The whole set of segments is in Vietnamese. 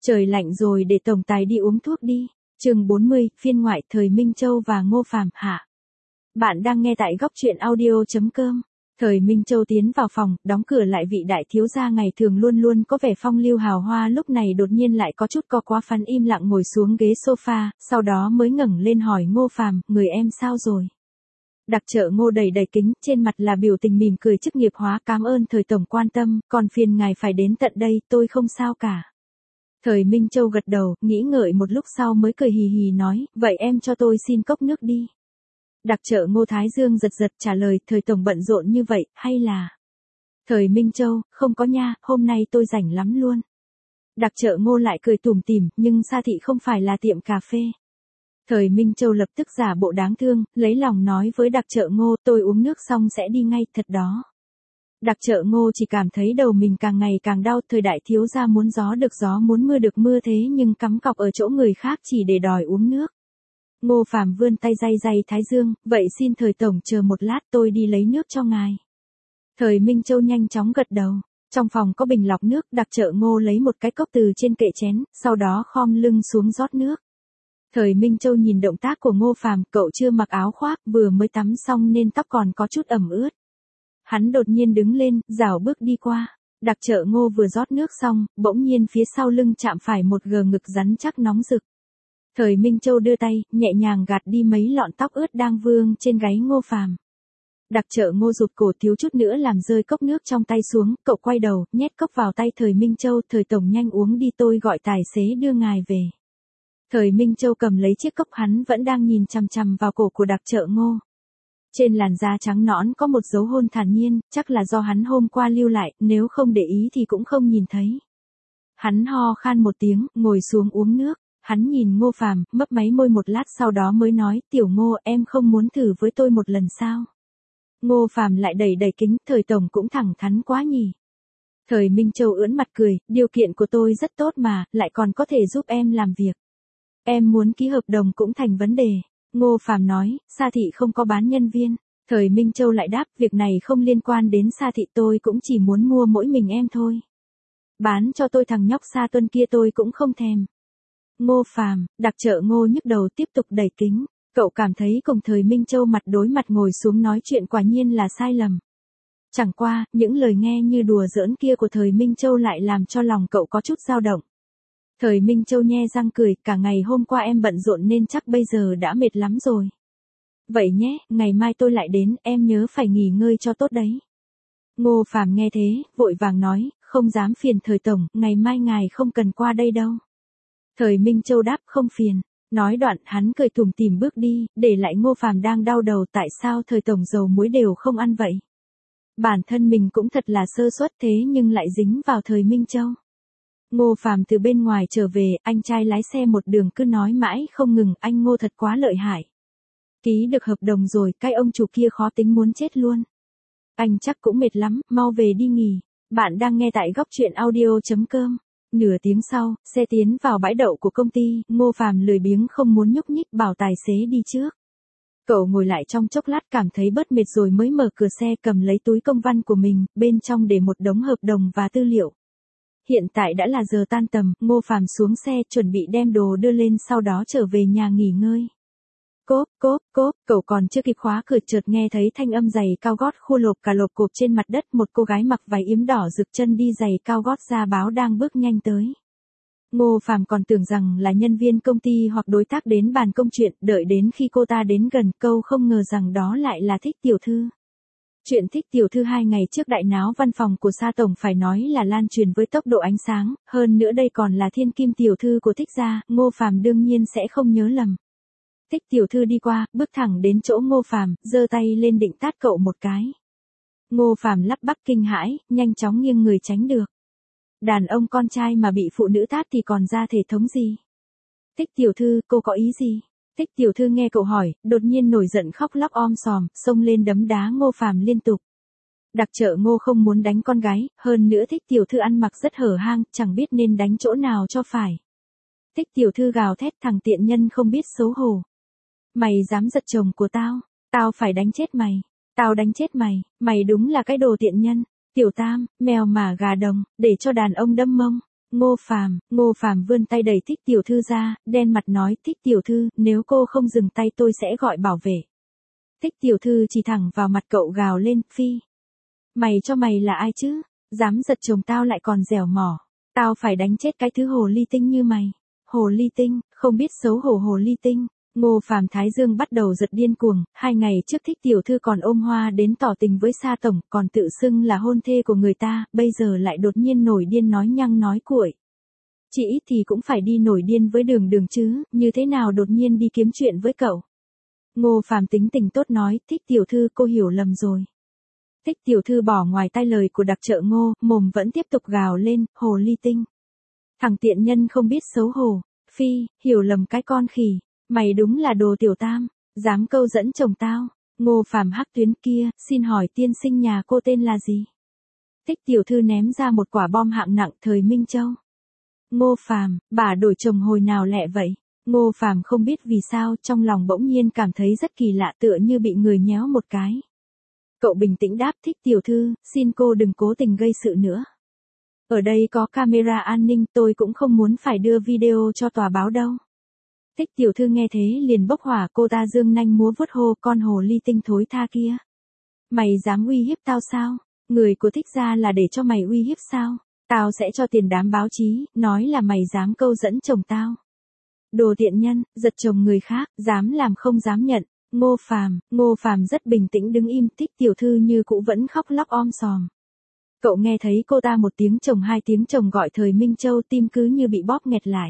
Trời lạnh rồi để tổng tài đi uống thuốc đi. Chương 40, phiên ngoại thời Minh Châu và Ngô Phàm hạ. Bạn đang nghe tại góc truyện audio.com. Thời Minh Châu tiến vào phòng, đóng cửa lại. Vị đại thiếu gia ngày thường luôn luôn có vẻ phong lưu hào hoa lúc này đột nhiên lại có chút co quá phắn, im lặng ngồi xuống ghế sofa, sau đó mới ngẩng lên hỏi Ngô Phàm, người em sao rồi? Đặc trợ Ngô đầy đầy kính, trên mặt là biểu tình mỉm cười chức nghiệp hóa, cảm ơn thời tổng quan tâm, còn phiền ngài phải đến tận đây, tôi không sao cả. Thời Minh Châu gật đầu, nghĩ ngợi một lúc sau mới cười hì hì nói, vậy em cho tôi xin cốc nước đi. Đặc trợ Ngô thái dương giật giật trả lời, thời tổng bận rộn như vậy, hay là... Thời Minh Châu, không có nha, hôm nay tôi rảnh lắm luôn. Đặc trợ Ngô lại cười tủm tỉm, nhưng Sa Thị không phải là tiệm cà phê. Thời Minh Châu lập tức giả bộ đáng thương, lấy lòng nói với đặc trợ Ngô, tôi uống nước xong sẽ đi ngay, thật đó. Đặc trợ Ngô chỉ cảm thấy đầu mình càng ngày càng đau, thời đại thiếu gia muốn gió được gió muốn mưa được mưa thế nhưng cắm cọc ở chỗ người khác chỉ để đòi uống nước. Ngô Phàm vươn tay day day thái dương, vậy xin thời tổng chờ một lát tôi đi lấy nước cho ngài. Thời Minh Châu nhanh chóng gật đầu. Trong phòng có bình lọc nước, đặc trợ Ngô lấy một cái cốc từ trên kệ chén, sau đó khom lưng xuống rót nước. Thời Minh Châu nhìn động tác của Ngô Phàm, cậu chưa mặc áo khoác, vừa mới tắm xong nên tóc còn có chút ẩm ướt. Hắn đột nhiên đứng lên, rảo bước đi qua. Đặc trợ Ngô vừa rót nước xong, bỗng nhiên phía sau lưng chạm phải một gờ ngực rắn chắc nóng rực. Thời Minh Châu đưa tay, nhẹ nhàng gạt đi mấy lọn tóc ướt đang vương trên gáy Ngô Phàm. Đặc trợ Ngô rụt cổ thiếu chút nữa làm rơi cốc nước trong tay xuống, cậu quay đầu, nhét cốc vào tay Thời Minh Châu, thời tổng nhanh uống đi, tôi gọi tài xế đưa ngài về. Thời Minh Châu cầm lấy chiếc cốc, hắn vẫn đang nhìn chằm chằm vào cổ của đặc trợ Ngô. Trên làn da trắng nõn có một dấu hôn thản nhiên, chắc là do hắn hôm qua lưu lại, nếu không để ý thì cũng không nhìn thấy. Hắn ho khan một tiếng, ngồi xuống uống nước, hắn nhìn Ngô Phàm, mấp máy môi một lát sau đó mới nói, tiểu Ngô, em không muốn thử với tôi một lần sao? Ngô Phàm lại đẩy đẩy kính, thời tổng cũng thẳng thắn quá nhỉ. Thời Minh Châu ưỡn mặt cười, điều kiện của tôi rất tốt mà, lại còn có thể giúp em làm việc. Em muốn ký hợp đồng cũng thành vấn đề. Ngô Phàm nói, Sa Thị không có bán nhân viên. Thời Minh Châu lại đáp, việc này không liên quan đến Sa Thị, tôi cũng chỉ muốn mua mỗi mình em thôi. Bán cho tôi thằng nhóc Sa Tuân kia tôi cũng không thèm. Ngô Phàm, đặc trợ Ngô nhức đầu tiếp tục đẩy kính. Cậu cảm thấy cùng Thời Minh Châu mặt đối mặt ngồi xuống nói chuyện quả nhiên là sai lầm. Chẳng qua, những lời nghe như đùa giỡn kia của Thời Minh Châu lại làm cho lòng cậu có chút dao động. Thời Minh Châu nhe răng cười, cả ngày hôm qua em bận rộn nên chắc bây giờ đã mệt lắm rồi. Vậy nhé, ngày mai tôi lại đến, em nhớ phải nghỉ ngơi cho tốt đấy. Ngô Phàm nghe thế, vội vàng nói, không dám phiền thời tổng, ngày mai ngài không cần qua đây đâu. Thời Minh Châu đáp, không phiền. Nói đoạn, hắn cười tủm tỉm bước đi, để lại Ngô Phàm đang đau đầu, tại sao thời tổng dầu muối đều không ăn vậy. Bản thân mình cũng thật là sơ suất thế nhưng lại dính vào Thời Minh Châu. Ngô Phàm từ bên ngoài trở về, anh trai lái xe một đường cứ nói mãi không ngừng, anh Ngô thật quá lợi hại. Ký được hợp đồng rồi, cái ông chủ kia khó tính muốn chết luôn. Anh chắc cũng mệt lắm, mau về đi nghỉ. Bạn đang nghe tại góc truyện audio.com. Nửa tiếng sau, xe tiến vào bãi đậu của công ty, Ngô Phàm lười biếng không muốn nhúc nhích, bảo tài xế đi trước. Cậu ngồi lại trong chốc lát cảm thấy bớt mệt rồi mới mở cửa xe, cầm lấy túi công văn của mình, bên trong để một đống hợp đồng và tư liệu. Hiện tại đã là giờ tan tầm, Ngô Phàm xuống xe chuẩn bị đem đồ đưa lên sau đó trở về nhà nghỉ ngơi. Cốp, cốp, cốp, cậu còn chưa kịp khóa cửa chợt nghe thấy thanh âm giày cao gót khua lộp cả lộp cộp trên mặt đất, một cô gái mặc váy yếm đỏ rực chân đi giày cao gót ra báo đang bước nhanh tới. Ngô Phàm còn tưởng rằng là nhân viên công ty hoặc đối tác đến bàn công chuyện, đợi đến khi cô ta đến gần câu không ngờ rằng đó lại là Thích tiểu thư. Chuyện Thích tiểu thư 2 ngày trước đại náo văn phòng của Sa tổng phải nói là lan truyền với tốc độ ánh sáng, hơn nữa đây còn là thiên kim tiểu thư của Thích gia, Ngô Phàm đương nhiên sẽ không nhớ lầm. Thích tiểu thư đi qua, bước thẳng đến chỗ Ngô Phàm, giơ tay lên định tát cậu một cái. Ngô Phàm lắp bắp kinh hãi, nhanh chóng nghiêng người tránh được. Đàn ông con trai mà bị phụ nữ tát thì còn ra thể thống gì? Thích tiểu thư, cô có ý gì? Thích tiểu thư nghe cậu hỏi, đột nhiên nổi giận khóc lóc om sòm, xông lên đấm đá Ngô Phàm liên tục. Đặc trợ Ngô không muốn đánh con gái, hơn nữa Thích tiểu thư ăn mặc rất hở hang, chẳng biết nên đánh chỗ nào cho phải. Thích tiểu thư gào thét, thằng tiện nhân không biết xấu hổ. Mày dám giật chồng của tao, tao phải đánh chết mày, tao đánh chết mày, mày đúng là cái đồ tiện nhân. Tiểu Tam, mèo mà gà đồng, để cho đàn ông đâm mông. Ngô Phàm vươn tay đẩy Thích tiểu thư ra, đen mặt nói, Thích tiểu thư, nếu cô không dừng tay tôi sẽ gọi bảo vệ. Thích tiểu thư chỉ thẳng vào mặt cậu gào lên, phi. Mày cho mày là ai chứ? Dám giật chồng tao lại còn dẻo mỏ. Tao phải đánh chết cái thứ hồ ly tinh như mày. Hồ ly tinh, không biết xấu hổ hồ ly tinh. Ngô Phàm thái dương bắt đầu giật điên cuồng, 2 ngày trước Thích tiểu thư còn ôm hoa đến tỏ tình với Sa tổng, còn tự xưng là hôn thê của người ta, bây giờ lại đột nhiên nổi điên nói nhăng nói cuội. Chỉ ít thì cũng phải đi nổi điên với Đường Đường chứ, như thế nào đột nhiên đi kiếm chuyện với cậu. Ngô Phàm tính tình tốt nói, Thích tiểu thư cô hiểu lầm rồi. Thích tiểu thư bỏ ngoài tai lời của đặc trợ Ngô, mồm vẫn tiếp tục gào lên, hồ ly tinh. Thằng tiện nhân không biết xấu hổ, phi, hiểu lầm cái con khỉ, mày đúng là đồ tiểu tam, dám câu dẫn chồng tao. Ngô Phàm hắc tuyến kia, xin hỏi tiên sinh nhà cô tên là gì? Thích tiểu thư ném ra một quả bom hạng nặng thời Minh Châu. Ngô Phàm, bà đổi chồng hồi nào lẹ vậy? Ngô Phàm không biết vì sao trong lòng bỗng nhiên cảm thấy rất kỳ lạ tựa như bị người nhéo một cái. Cậu bình tĩnh đáp, Thích tiểu thư, xin cô đừng cố tình gây sự nữa. Ở đây có camera an ninh, tôi cũng không muốn phải đưa video cho tòa báo đâu. Thích tiểu thư nghe thế liền bốc hỏa, cô ta giương nanh múa vuốt hô, con hồ ly tinh thối tha kia. Mày dám uy hiếp tao sao? Người của Thích gia là để cho mày uy hiếp sao? Tao sẽ cho tiền đám báo chí, nói là mày dám câu dẫn chồng tao. Đồ tiện nhân, giật chồng người khác, dám làm không dám nhận. Ngô Phàm rất bình tĩnh đứng im, Thích tiểu thư như cũ vẫn khóc lóc om sòm. Cậu nghe thấy cô ta một tiếng chồng 2 tiếng chồng gọi thời Minh Châu, tim cứ như bị bóp nghẹt lại.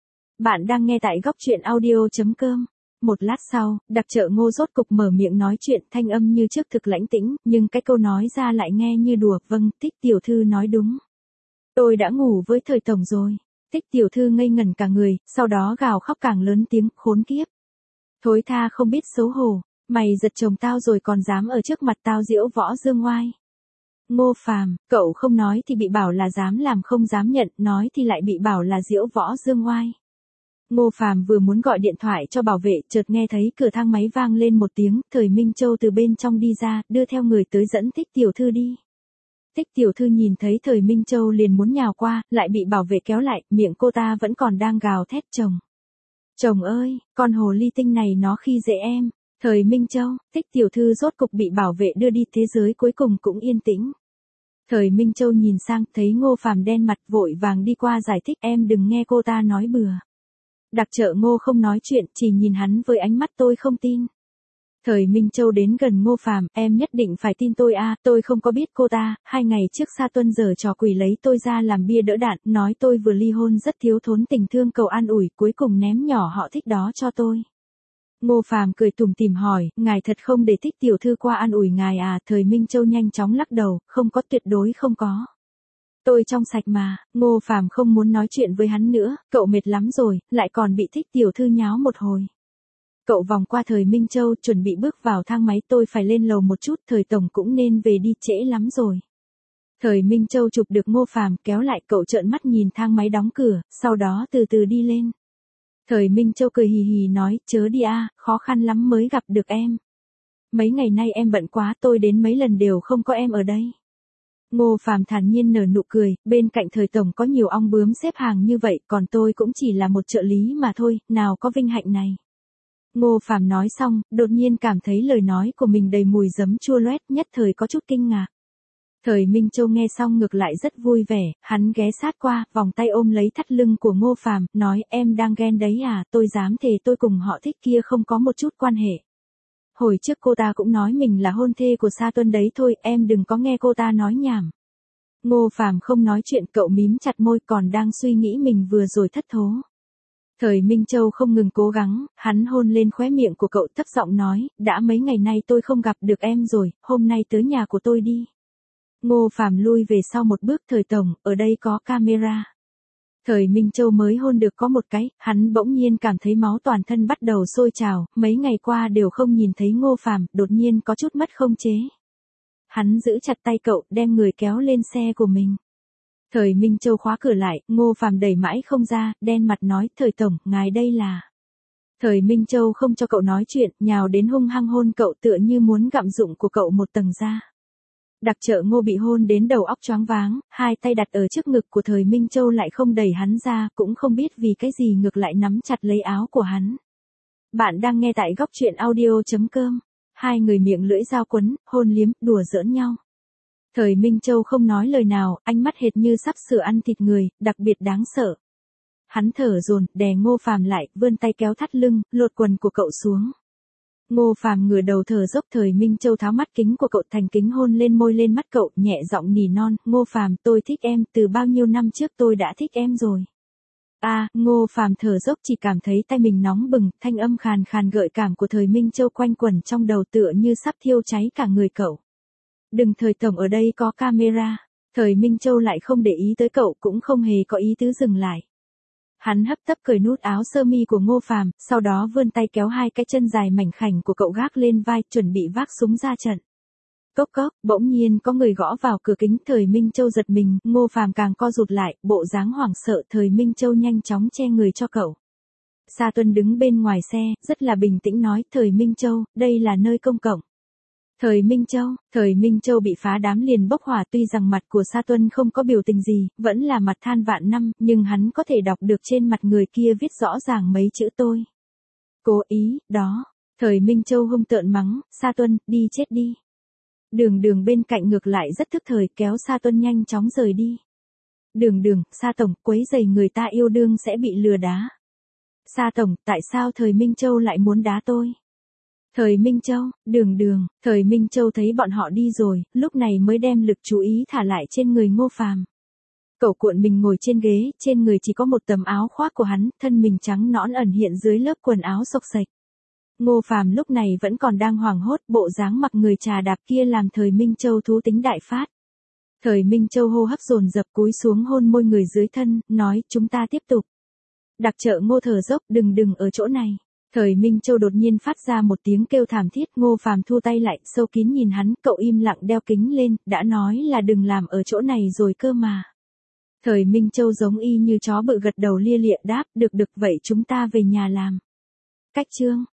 Bạn đang nghe tại góc truyện audio.com. Một lát sau, đặc trợ Ngô rốt cục mở miệng nói chuyện, thanh âm như trước thực lãnh tĩnh, nhưng cái câu nói ra lại nghe như đùa, vâng, Thích tiểu thư nói đúng. Tôi đã ngủ với thời tổng rồi. Thích tiểu thư ngây ngẩn cả người, sau đó gào khóc càng lớn tiếng, khốn kiếp. Thối tha không biết xấu hổ, mày giật chồng tao rồi còn dám ở trước mặt tao diễu võ dương oai. Ngô Phàm, cậu không nói thì bị bảo là dám làm không dám nhận, nói thì lại bị bảo là diễu võ dương oai. Ngô Phàm vừa muốn gọi điện thoại cho bảo vệ, chợt nghe thấy cửa thang máy vang lên một tiếng, thời Minh Châu từ bên trong đi ra, đưa theo người tới dẫn Thích tiểu thư đi. Thích tiểu thư nhìn thấy thời Minh Châu liền muốn nhào qua, lại bị bảo vệ kéo lại, miệng cô ta vẫn còn đang gào thét chồng. Chồng ơi, con hồ ly tinh này nó khi dễ em. Thời Minh Châu, Thích tiểu thư rốt cục bị bảo vệ đưa đi, thế giới cuối cùng cũng yên tĩnh. Thời Minh Châu nhìn sang, thấy Ngô Phàm đen mặt, vội vàng đi qua giải thích, em đừng nghe cô ta nói bừa. Đặc trợ Ngô không nói chuyện, chỉ nhìn hắn với ánh mắt tôi không tin. Thời Minh Châu đến gần Ngô Phàm, em nhất định phải tin tôi à, tôi không có biết cô ta, 2 ngày trước Sa Tuân giở trò quỷ lấy tôi ra làm bia đỡ đạn, nói tôi vừa ly hôn rất thiếu thốn tình thương cầu an ủi, cuối cùng ném nhỏ họ Thích đó cho tôi. Ngô Phàm cười tủm tỉm hỏi, ngài thật không để Thích tiểu thư qua an ủi ngài à, thời Minh Châu nhanh chóng lắc đầu, không có, tuyệt đối không có. Tôi trong sạch mà. Ngô Phàm không muốn nói chuyện với hắn nữa, cậu mệt lắm rồi, lại còn bị Thích tiểu thư nháo một hồi. Cậu vòng qua thời Minh Châu, chuẩn bị bước vào thang máy, tôi phải lên lầu một chút, thời tổng cũng nên về đi, trễ lắm rồi. Thời Minh Châu chụp được Ngô Phàm kéo lại, cậu trợn mắt nhìn thang máy đóng cửa, sau đó từ từ đi lên. Thời Minh Châu cười hì hì nói, chớ đi a, khó khăn lắm mới gặp được em. Mấy ngày nay em bận quá, tôi đến mấy lần đều không có em ở đây. Ngô Phàm thản nhiên nở nụ cười, bên cạnh thời tổng có nhiều ong bướm xếp hàng như vậy, còn tôi cũng chỉ là một trợ lý mà thôi, nào có vinh hạnh này. Ngô Phàm nói xong, đột nhiên cảm thấy lời nói của mình đầy mùi giấm chua loét, nhất thời có chút kinh ngạc. Thời Minh Châu nghe xong ngược lại rất vui vẻ, hắn ghé sát qua, vòng tay ôm lấy thắt lưng của Ngô Phàm, nói, em đang ghen đấy à, tôi dám thề tôi cùng họ Thích kia không có một chút quan hệ. Hồi trước cô ta cũng nói mình là hôn thê của Sa Tuân đấy thôi, em đừng có nghe cô ta nói nhảm. Ngô Phàm không nói chuyện, cậu mím chặt môi, còn đang suy nghĩ mình vừa rồi thất thố. Thời Minh Châu không ngừng cố gắng, hắn hôn lên khóe miệng của cậu, thấp giọng nói, đã mấy ngày nay tôi không gặp được em rồi, hôm nay tới nhà của tôi đi. Ngô Phàm lui về sau một bước, thời tổng, ở đây có camera. Thời Minh Châu mới hôn được có một cái, hắn bỗng nhiên cảm thấy máu toàn thân bắt đầu sôi trào, mấy ngày qua đều không nhìn thấy Ngô Phàm, đột nhiên có chút mất không chế. Hắn giữ chặt tay cậu, đem người kéo lên xe của mình. Thời Minh Châu khóa cửa lại, Ngô Phàm đẩy mãi không ra, đen mặt nói, thời tổng, ngài đây là. Thời Minh Châu không cho cậu nói chuyện, nhào đến hung hăng hôn cậu tựa như muốn gặm dụng của cậu một tầng da. Đặc Trợ Ngô bị hôn đến đầu óc choáng váng, hai tay đặt ở trước ngực của Thời Minh Châu lại không đẩy hắn ra, cũng không biết vì cái gì ngược lại nắm chặt lấy áo của hắn. Bạn đang nghe tại góc truyện audio.com. Hai người miệng lưỡi dao quấn, hôn liếm, đùa giỡn nhau. Thời Minh Châu không nói lời nào, ánh mắt hệt như sắp sửa ăn thịt người, đặc biệt đáng sợ. Hắn thở dồn, đè Ngô Phàm lại, vươn tay kéo thắt lưng, lột quần của cậu xuống. Ngô Phàm ngửa đầu thở dốc. Thời Minh Châu tháo mắt kính của cậu thành kính hôn lên môi lên mắt cậu, nhẹ giọng nỉ non, Ngô Phàm, tôi thích em, từ bao nhiêu năm trước tôi đã thích em rồi. Ngô Phàm thở dốc chỉ cảm thấy tay mình nóng bừng, thanh âm khàn khàn gợi cảm của Thời Minh Châu quanh quẩn trong đầu tựa như sắp thiêu cháy cả người cậu. Đừng, Thời tổng, ở đây có camera. Thời Minh Châu lại không để ý tới cậu, cũng không hề có ý tứ dừng lại. Hắn hấp tấp cởi nút áo sơ mi của Ngô Phàm, sau đó vươn tay kéo hai cái chân dài mảnh khảnh của cậu gác lên vai, chuẩn bị vác súng ra trận. Cốc cốc, bỗng nhiên có người gõ vào cửa kính. Thời Minh Châu giật mình, Ngô Phàm càng co rụt lại, bộ dáng hoảng sợ. Thời Minh Châu nhanh chóng che người cho cậu. Sa Tuân đứng bên ngoài xe, rất là bình tĩnh nói, Thời Minh Châu, đây là nơi công cộng. Thời Minh Châu bị phá đám liền bốc hỏa, tuy rằng mặt của Sa Tuân không có biểu tình gì, vẫn là mặt than vạn năm, nhưng hắn có thể đọc được trên mặt người kia viết rõ ràng mấy chữ tôi. Cố ý, đó. Thời Minh Châu hung tợn mắng, Sa Tuân, đi chết đi. Đường bên cạnh ngược lại rất thức thời, kéo Sa Tuân nhanh chóng rời đi. Đường, Sa tổng, quấy rầy người ta yêu đương sẽ bị lừa đá. Sa tổng, tại sao Thời Minh Châu lại muốn đá tôi? Thời Minh Châu, đường, Thời Minh Châu thấy bọn họ đi rồi, lúc này mới đem lực chú ý thả lại trên người Ngô Phàm. Cậu cuộn mình ngồi trên ghế, trên người chỉ có một tấm áo khoác của hắn, thân mình trắng nõn ẩn hiện dưới lớp quần áo xộc xệch. Ngô Phàm lúc này vẫn còn đang hoảng hốt, bộ dáng mặc người trà đạp kia làm Thời Minh Châu thú tính đại phát. Thời Minh Châu hô hấp dồn dập cúi xuống hôn môi người dưới thân, nói, chúng ta tiếp tục. Đặc Trợ Ngô thở dốc, đừng ở chỗ này. Thời Minh Châu đột nhiên phát ra một tiếng kêu thảm thiết. Ngô Phàm thu tay lại, sâu kín nhìn hắn, cậu im lặng đeo kính lên, đã nói là đừng làm ở chỗ này rồi cơ mà. Thời Minh Châu giống y như chó bự gật đầu lia lịa đáp, được, vậy chúng ta về nhà làm. Cách chương